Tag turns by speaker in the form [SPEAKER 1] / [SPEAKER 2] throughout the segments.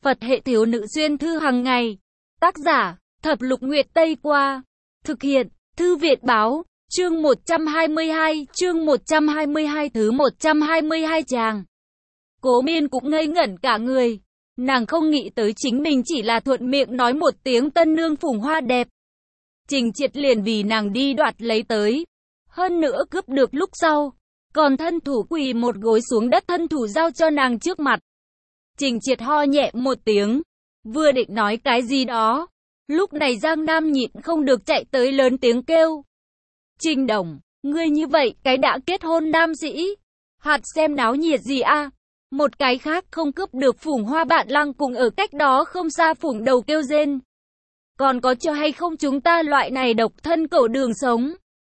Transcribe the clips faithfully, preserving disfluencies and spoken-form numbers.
[SPEAKER 1] Phật hệ thiếu nữ xuyên thư hàng ngày. Tác giả, Thập Lục Nguyệt Tây Qua. Thực hiện, Thư Viện Báo. Chương một trăm hai mươi hai, chương một trăm hai mươi hai thứ một trăm hai mươi hai chàng. Cố Miên cũng ngây ngẩn cả người. Nàng không nghĩ tới chính mình chỉ là thuận miệng nói một tiếng tân nương phùng hoa đẹp. Trình Triệt liền vì nàng đi đoạt lấy tới. Hơn nữa cướp được lúc sau. Còn thân thủ quỳ một gối xuống đất, thân thủ giao cho nàng trước mặt. Trình Triệt ho nhẹ một tiếng. Vừa định nói cái gì đó. Lúc này Giang Nam nhịn không được chạy tới lớn tiếng kêu. Trình Đồng, ngươi như vậy cái đã kết hôn nam sĩ. Hạt xem náo nhiệt gì a? Một cái khác không cướp được phủng hoa bạn lăng cùng ở cách đó không xa phủng đầu kêu rên. Còn có cho hay không chúng ta loại này độc thân cẩu đường sống.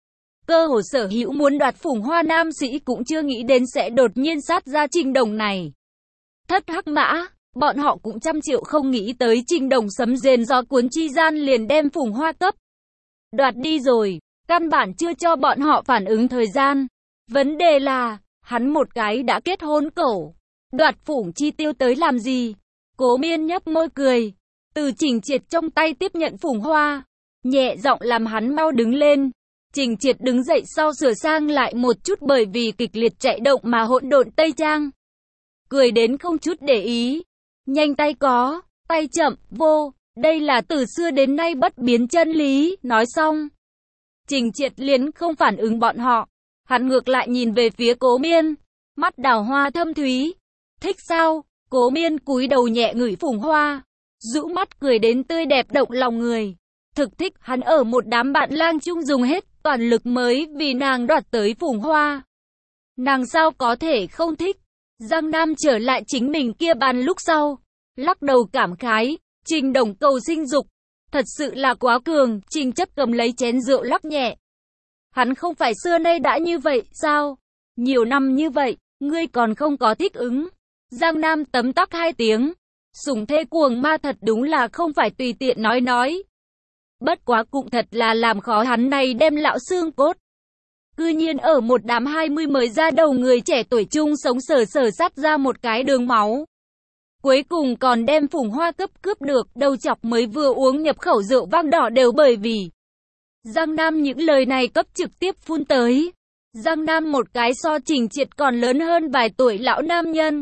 [SPEAKER 1] Cơ hồ sở hữu muốn đoạt phủng hoa nam sĩ cũng chưa nghĩ đến sẽ đột nhiên sát ra Trình Đồng này. Thất hắc mã, bọn họ cũng trăm triệu không nghĩ tới Trình Đồng sấm rền gió cuốn chi gian liền đem phủng hoa cấp. Đoạt đi rồi, căn bản chưa cho bọn họ phản ứng thời gian. Vấn đề là, hắn một cái đã kết hôn cẩu. Đoạt phủng chi tiêu tới làm gì? Cố Miên nhấp môi cười. Từ Trình Triệt trong tay tiếp nhận phủng hoa. Nhẹ giọng làm hắn mau đứng lên. Trình Triệt đứng dậy sau sửa sang lại một chút bởi vì kịch liệt chạy động mà hỗn độn tây trang. Cười đến không chút để ý. Nhanh tay có, tay chậm, vô. Đây là từ xưa đến nay bất biến chân lý. Nói xong. Trình Triệt liền không phản ứng bọn họ. Hắn ngược lại nhìn về phía Cố Miên. Mắt đào hoa thâm thúy. Thích sao? Cố Miên cúi đầu nhẹ ngửi phủng hoa. Rũ mắt cười đến tươi đẹp động lòng người. Thực thích hắn ở một đám bạn lang chung dùng hết toàn lực mới vì nàng đoạt tới phủng hoa. Nàng sao có thể không thích? Giang Nam trở lại chính mình kia bàn lúc sau. Lắc đầu cảm khái. Trình Đồng cầu sinh dục. Thật sự là quá cường. Trình Chấp cầm lấy chén rượu lắc nhẹ. Hắn không phải xưa nay đã như vậy sao? Nhiều năm như vậy, ngươi còn không có thích ứng. Giang Nam tấm tắc hai tiếng. Sủng thê cuồng ma thật đúng là không phải tùy tiện nói nói. Bất quá cũng thật là làm khó hắn này đem lão xương cốt. Cư nhiên ở một đám hai mươi mới ra đầu người trẻ tuổi chung sống sờ sờ sắt ra một cái đường máu. Cuối cùng còn đem phủng hoa cấp cướp được, đầu chọc mới vừa uống nhập khẩu rượu vang đỏ đều bởi vì Giang Nam những lời này cấp trực tiếp phun tới. Giang Nam một cái so Trình Triệt còn lớn hơn vài tuổi lão nam nhân.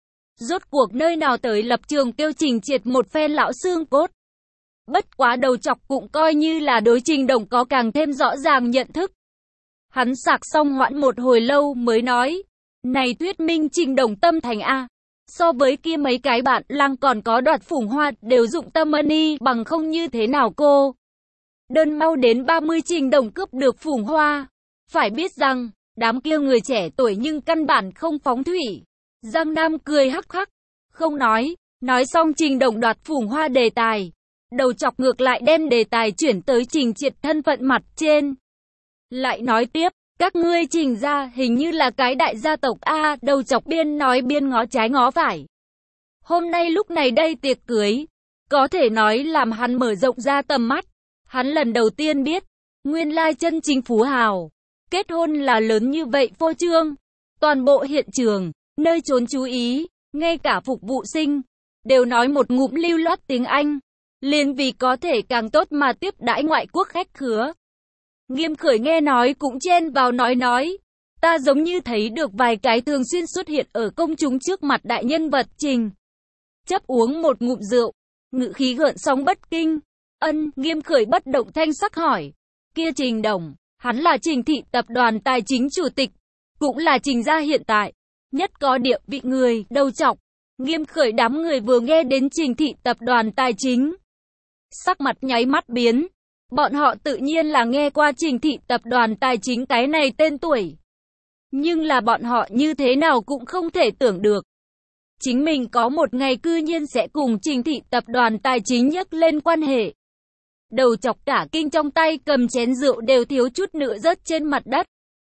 [SPEAKER 1] Rốt cuộc nơi nào tới lập trường kêu Trình Triệt một phen lão xương cốt. Bất quá đầu chọc cũng coi như là đối Trình Đồng có càng thêm rõ ràng nhận thức. Hắn sạc xong hoãn một hồi lâu mới nói. Này thuyết minh Trình Đồng tâm thành A. So với kia mấy cái bạn lang còn có đoạt phủng hoa đều dụng tâm money bằng không như thế nào cô. Đơn mau đến ba mươi Trình Đồng cướp được phủng hoa. Phải biết rằng, đám kia người trẻ tuổi nhưng căn bản không phóng thủy. Giang Nam cười hắc hắc, không nói, nói xong Trình Đồng đoạt phủng hoa đề tài. Đầu chọc ngược lại đem đề tài chuyển tới Trình Triệt thân phận mặt trên. Lại nói tiếp, các ngươi Trình gia hình như là cái đại gia tộc A, đầu chọc biên nói biên ngó trái ngó phải. Hôm nay lúc này đây tiệc cưới, có thể nói làm hắn mở rộng ra tầm mắt. Hắn lần đầu tiên biết, nguyên lai chân chính phú hào. Kết hôn là lớn như vậy phô trương. Toàn bộ hiện trường, nơi trốn chú ý, ngay cả phục vụ sinh, đều nói một ngụm lưu loát tiếng Anh. Liền vì có thể càng tốt mà tiếp đãi ngoại quốc khách khứa. Nghiêm Khởi nghe nói cũng chen vào nói nói. Ta giống như thấy được vài cái thường xuyên xuất hiện ở công chúng trước mặt đại nhân vật. Trình Chấp uống một ngụm rượu, ngự khí gợn sóng bất kinh. Ân, Nghiêm Khởi bất động thanh sắc hỏi. Kia Trình Đồng, hắn là Trình thị tập đoàn tài chính chủ tịch, cũng là Trình gia hiện tại nhất có địa vị người. Đầu chọc. Nghiêm Khởi đám người vừa nghe đến Trình thị tập đoàn tài chính, sắc mặt nháy mắt biến. Bọn họ tự nhiên là nghe qua Trình thị tập đoàn tài chính cái này tên tuổi. Nhưng là bọn họ như thế nào cũng không thể tưởng được. Chính mình có một ngày cư nhiên sẽ cùng Trình thị tập đoàn tài chính nhắc lên quan hệ. Đầu chọc cả kinh, trong tay cầm chén rượu đều thiếu chút nữa rớt trên mặt đất.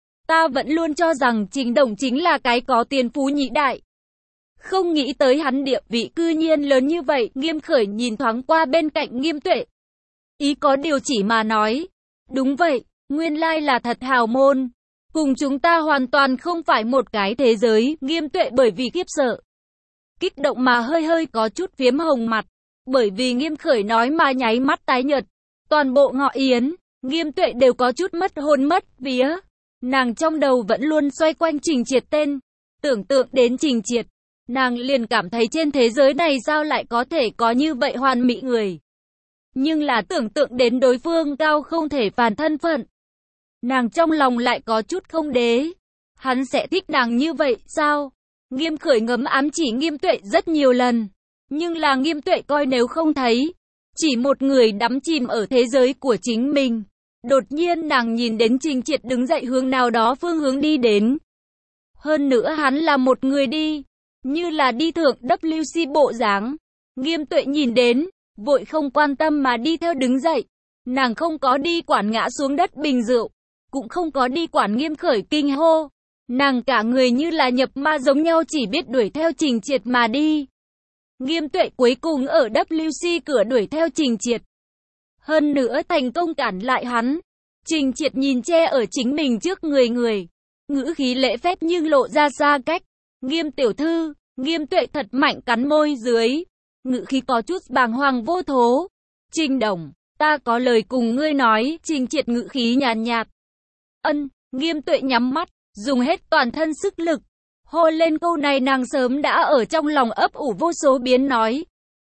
[SPEAKER 1] Ta vẫn luôn cho rằng Trình Đồng chính là cái có tiền phú nhị đại. Không nghĩ tới hắn địa vị cư nhiên lớn như vậy. Nghiêm Khởi nhìn thoáng qua bên cạnh Nghiêm Tuệ. Ý có điều chỉ mà nói. Đúng vậy, nguyên lai là thật hào môn. Cùng chúng ta hoàn toàn không phải một cái thế giới. Nghiêm Tuệ bởi vì khiếp sợ kích động mà hơi hơi có chút phiếm hồng mặt, bởi vì Nghiêm Khởi nói mà nháy mắt tái nhợt. Toàn bộ Ngọ Yến, Nghiêm Tuệ đều có chút mất hồn mất vía. Nàng trong đầu vẫn luôn xoay quanh Trình Triệt tên. Tưởng tượng đến Trình Triệt, nàng liền cảm thấy trên thế giới này sao lại có thể có như vậy hoàn mỹ người. Nhưng là tưởng tượng đến đối phương cao không thể phản thân phận, nàng trong lòng lại có chút không đế. Hắn sẽ thích nàng như vậy sao? Nghiêm Khởi ngấm ám chỉ Nghiêm Tuệ rất nhiều lần, nhưng là Nghiêm Tuệ coi nếu không thấy. Chỉ một người đắm chìm ở thế giới của chính mình. Đột nhiên nàng nhìn đến Trình Triệt đứng dậy hướng nào đó phương hướng đi đến. Hơn nữa hắn là một người đi, như là đi thượng W C bộ dáng. Nghiêm Tuệ nhìn đến, vội không quan tâm mà đi theo đứng dậy. Nàng không có đi quản ngã xuống đất bình rượu, cũng không có đi quản Nghiêm Khởi kinh hô. Nàng cả người như là nhập ma giống nhau, chỉ biết đuổi theo Trình Triệt mà đi. Nghiêm Tuệ cuối cùng ở W C cửa đuổi theo Trình Triệt. Hơn nữa thành công cản lại hắn. Trình Triệt nhìn che ở chính mình trước người người. Ngữ khí lễ phép nhưng lộ ra xa cách. Nghiêm tiểu thư, Nghiêm Tuệ thật mạnh cắn môi dưới. Ngữ khí có chút bàng hoàng vô thố. Trình đồng, ta có lời cùng ngươi nói. Trình Triệt ngữ khí nhàn nhạt, nhạt. Ân, Nghiêm Tuệ nhắm mắt, dùng hết toàn thân sức lực. Hô lên câu này nàng sớm đã ở trong lòng ấp ủ vô số biến nói.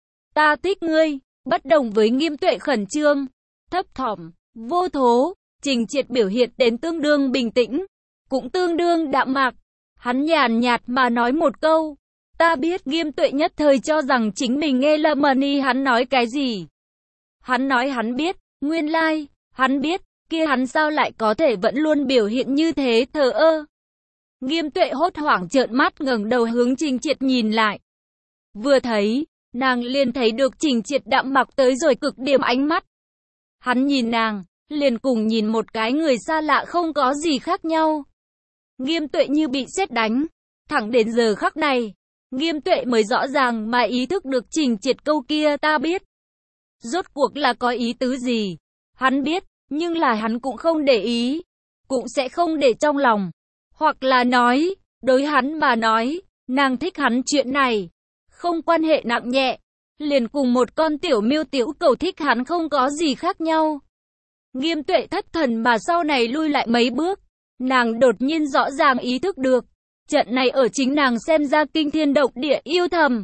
[SPEAKER 1] Ta thích ngươi, bất đồng với Nghiêm Tuệ khẩn trương, thấp thỏm, vô thố, Trình Triệt biểu hiện đến tương đương bình tĩnh, cũng tương đương đạm mạc. Hắn nhàn nhạt mà nói một câu. Ta biết. Nghiêm Tuệ nhất thời cho rằng chính mình nghe lầm đi hắn nói cái gì. Hắn nói hắn biết, nguyên lai, like, hắn biết, kia hắn sao lại có thể vẫn luôn biểu hiện như thế thờ ơ. Nghiêm Tuệ hốt hoảng trợn mắt ngẩng đầu hướng Trình Triệt nhìn lại. Vừa thấy, nàng liền thấy được Trình Triệt đạm mặc tới rồi cực điểm ánh mắt. Hắn nhìn nàng, liền cùng nhìn một cái người xa lạ không có gì khác nhau. Nghiêm Tuệ như bị sét đánh. Thẳng đến giờ khắc này, Nghiêm Tuệ mới rõ ràng mà ý thức được Trình Triệt câu kia ta biết. Rốt cuộc là có ý tứ gì? Hắn biết, nhưng là hắn cũng không để ý, cũng sẽ không để trong lòng. Hoặc là nói, đối hắn mà nói, nàng thích hắn chuyện này, không quan hệ nặng nhẹ, liền cùng một con tiểu miêu tiểu cầu thích hắn không có gì khác nhau. Nghiêm Tuệ thất thần mà sau này lui lại mấy bước, nàng đột nhiên rõ ràng ý thức được, trận này ở chính nàng xem ra kinh thiên động địa yêu thầm.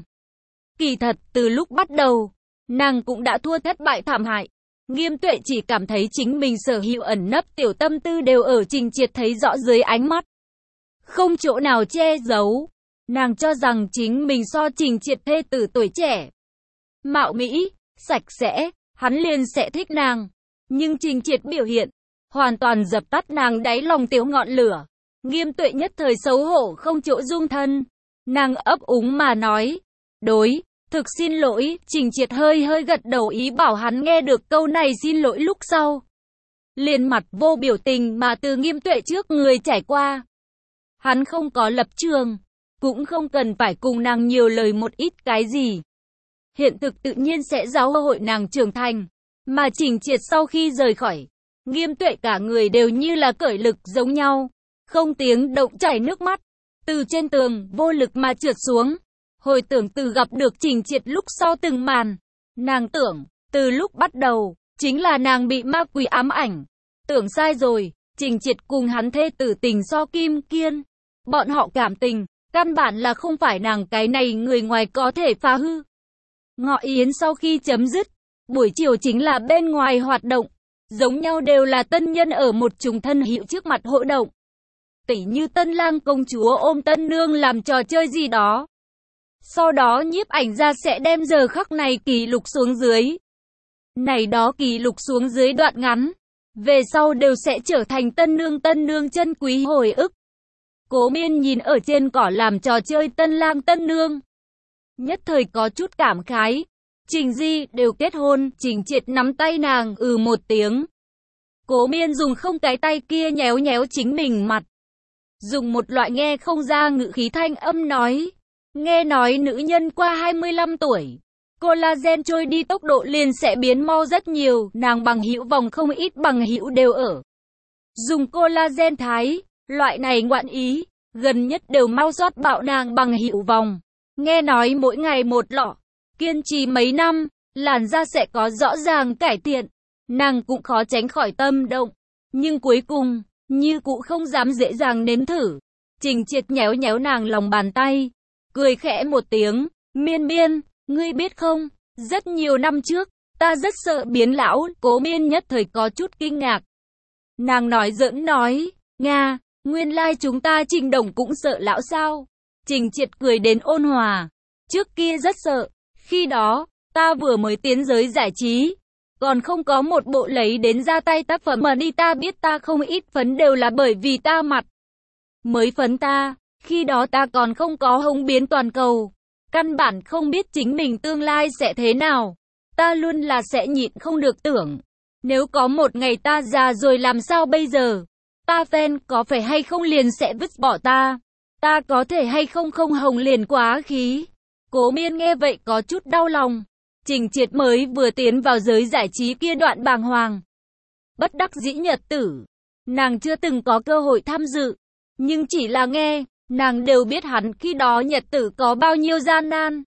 [SPEAKER 1] Kỳ thật, từ lúc bắt đầu, nàng cũng đã thua thất bại thảm hại. Nghiêm Tuệ chỉ cảm thấy chính mình sở hữu ẩn nấp tiểu tâm tư đều ở Trình Triệt thấy rõ dưới ánh mắt. Không chỗ nào che giấu. Nàng cho rằng chính mình so Trình Triệt thê tử tuổi trẻ, mạo mỹ, sạch sẽ, hắn liền sẽ thích nàng. Nhưng Trình Triệt biểu hiện, hoàn toàn dập tắt nàng đáy lòng tiểu ngọn lửa. Nghiêm Tuệ nhất thời xấu hổ không chỗ dung thân. Nàng ấp úng mà nói, đối, thực xin lỗi. Trình Triệt hơi hơi gật đầu ý bảo hắn nghe được câu này xin lỗi lúc sau. Liền mặt vô biểu tình mà từ Nghiêm Tuệ trước người trải qua. Hắn không có lập trường, cũng không cần phải cùng nàng nhiều lời một ít cái gì. Hiện thực tự nhiên sẽ giáo hội nàng trưởng thành. Mà Trình Triệt sau khi rời khỏi, Nghiêm Tuệ cả người đều như là cởi lực giống nhau. Không tiếng động chảy nước mắt, từ trên tường vô lực mà trượt xuống. Hồi tưởng từ gặp được Trình Triệt lúc sau từng màn, nàng tưởng, từ lúc bắt đầu, chính là nàng bị ma quỷ ám ảnh. Tưởng sai rồi, Trình Triệt cùng hắn thê tử tình so kim kiên. Bọn họ cảm tình, căn bản là không phải nàng cái này người ngoài có thể phá hư. Ngọ Yến sau khi chấm dứt, buổi chiều chính là bên ngoài hoạt động. Giống nhau đều là tân nhân ở một trùng thân hữu trước mặt hội động. Tỉ như tân lang công chúa ôm tân nương làm trò chơi gì đó. Sau đó nhiếp ảnh gia sẽ đem giờ khắc này kỷ lục xuống dưới. Này đó kỷ lục xuống dưới đoạn ngắn, về sau đều sẽ trở thành tân nương tân nương chân quý hồi ức. Cố Miên nhìn ở trên cỏ làm trò chơi tân lang tân nương, nhất thời có chút cảm khái. Trình Di đều kết hôn. Trình Triệt nắm tay nàng ừ một tiếng. Cố Miên dùng không cái tay kia nhéo nhéo chính mình mặt, dùng một loại nghe không ra ngữ khí thanh âm nói, nghe nói nữ nhân qua hai mươi lăm tuổi, collagen trôi đi tốc độ liền sẽ biến mau rất nhiều. Nàng bằng hữu vòng không ít bằng hữu đều ở dùng collagen thái, loại này ngoạn ý, gần nhất đều mau soát bạo nàng bằng hữu vòng. Nghe nói mỗi ngày một lọ, kiên trì mấy năm, làn da sẽ có rõ ràng cải thiện. Nàng cũng khó tránh khỏi tâm động, nhưng cuối cùng, như cụ không dám dễ dàng nếm thử. Trình Triệt nhéo nhéo nàng lòng bàn tay, cười khẽ một tiếng, Miên Miên, ngươi biết không, rất nhiều năm trước, ta rất sợ biến lão. Cố Miên nhất thời có chút kinh ngạc. Nàng nói giỡn nói, Nga, nguyên lai chúng ta Trình Đồng cũng sợ lão sao? Trình Triệt cười đến ôn hòa, trước kia rất sợ, khi đó, ta vừa mới tiến giới giải trí, còn không có một bộ lấy đến ra tay tác phẩm mà đi, ta biết ta không ít phấn đều là bởi vì ta mặt mới phấn ta, khi đó ta còn không có hồng biến toàn cầu, căn bản không biết chính mình tương lai sẽ thế nào, ta luôn là sẽ nhịn không được tưởng, nếu có một ngày ta già rồi làm sao bây giờ, ta fan có phải hay không liền sẽ vứt bỏ ta, ta có thể hay không không hồng liền quá khí. Cố Miên nghe vậy có chút đau lòng. Trình Triệt mới vừa tiến vào giới giải trí kia đoạn bàng hoàng. Bất đắc dĩ nhật tử, nàng chưa từng có cơ hội tham dự, nhưng chỉ là nghe, nàng đều biết hắn khi đó nhật tử có bao nhiêu gian nan.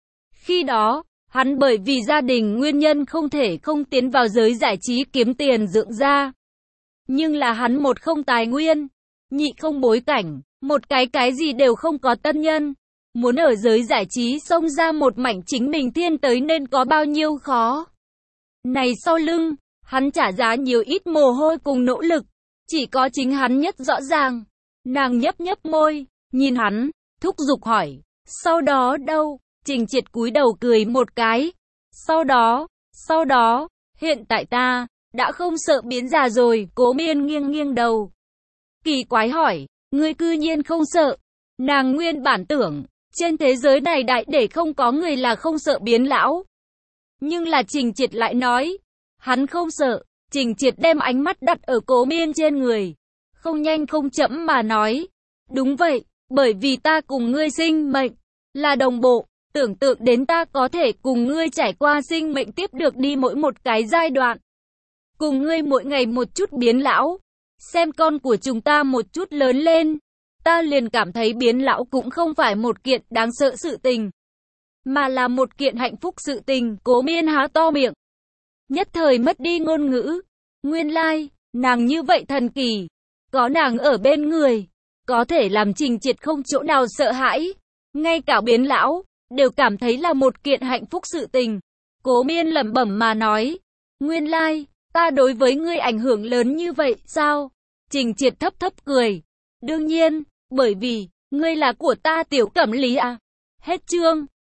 [SPEAKER 1] Khi đó, hắn bởi vì gia đình nguyên nhân không thể không tiến vào giới giải trí kiếm tiền dưỡng ra. Nhưng là hắn một không tài nguyên, nhị không bối cảnh, một cái cái gì đều không có tân nhân. Muốn ở giới giải trí xông ra một mảnh chính mình thiên tới nên có bao nhiêu khó. Này sau lưng, hắn trả giá nhiều ít mồ hôi cùng nỗ lực, chỉ có chính hắn nhất rõ ràng. Nàng nhấp nhấp môi, nhìn hắn, thúc giục hỏi, sau đó đâu? Trình Triệt cúi đầu cười một cái. Sau đó, sau đó, hiện tại ta, đã không sợ biến già rồi. Cố Miên nghiêng nghiêng đầu. Kỳ quái hỏi, ngươi cư nhiên không sợ. Nàng nguyên bản tưởng, trên thế giới này đại để không có người là không sợ biến lão. Nhưng là Trình Triệt lại nói, hắn không sợ. Trình Triệt đem ánh mắt đặt ở Cố Miên trên người. Không nhanh không chậm mà nói, đúng vậy, bởi vì ta cùng ngươi sinh mệnh là đồng bộ, tưởng tượng đến ta có thể cùng ngươi trải qua sinh mệnh tiếp được đi mỗi một cái giai đoạn. Cùng ngươi mỗi ngày một chút biến lão, xem con của chúng ta một chút lớn lên. Ta liền cảm thấy biến lão cũng không phải một kiện đáng sợ sự tình, mà là một kiện hạnh phúc sự tình. Cố Miên há to miệng, nhất thời mất đi ngôn ngữ. Nguyên lai, like, nàng như vậy thần kỳ, có nàng ở bên người, có thể làm Trình Triệt không chỗ nào sợ hãi, ngay cả biến lão, đều cảm thấy là một kiện hạnh phúc sự tình. Cố Miên lẩm bẩm mà nói, nguyên lai, like, ta đối với ngươi ảnh hưởng lớn như vậy sao? Trình Triệt thấp thấp cười, đương nhiên, bởi vì, ngươi là của ta Tiểu Cẩm Lý à. Hết chương.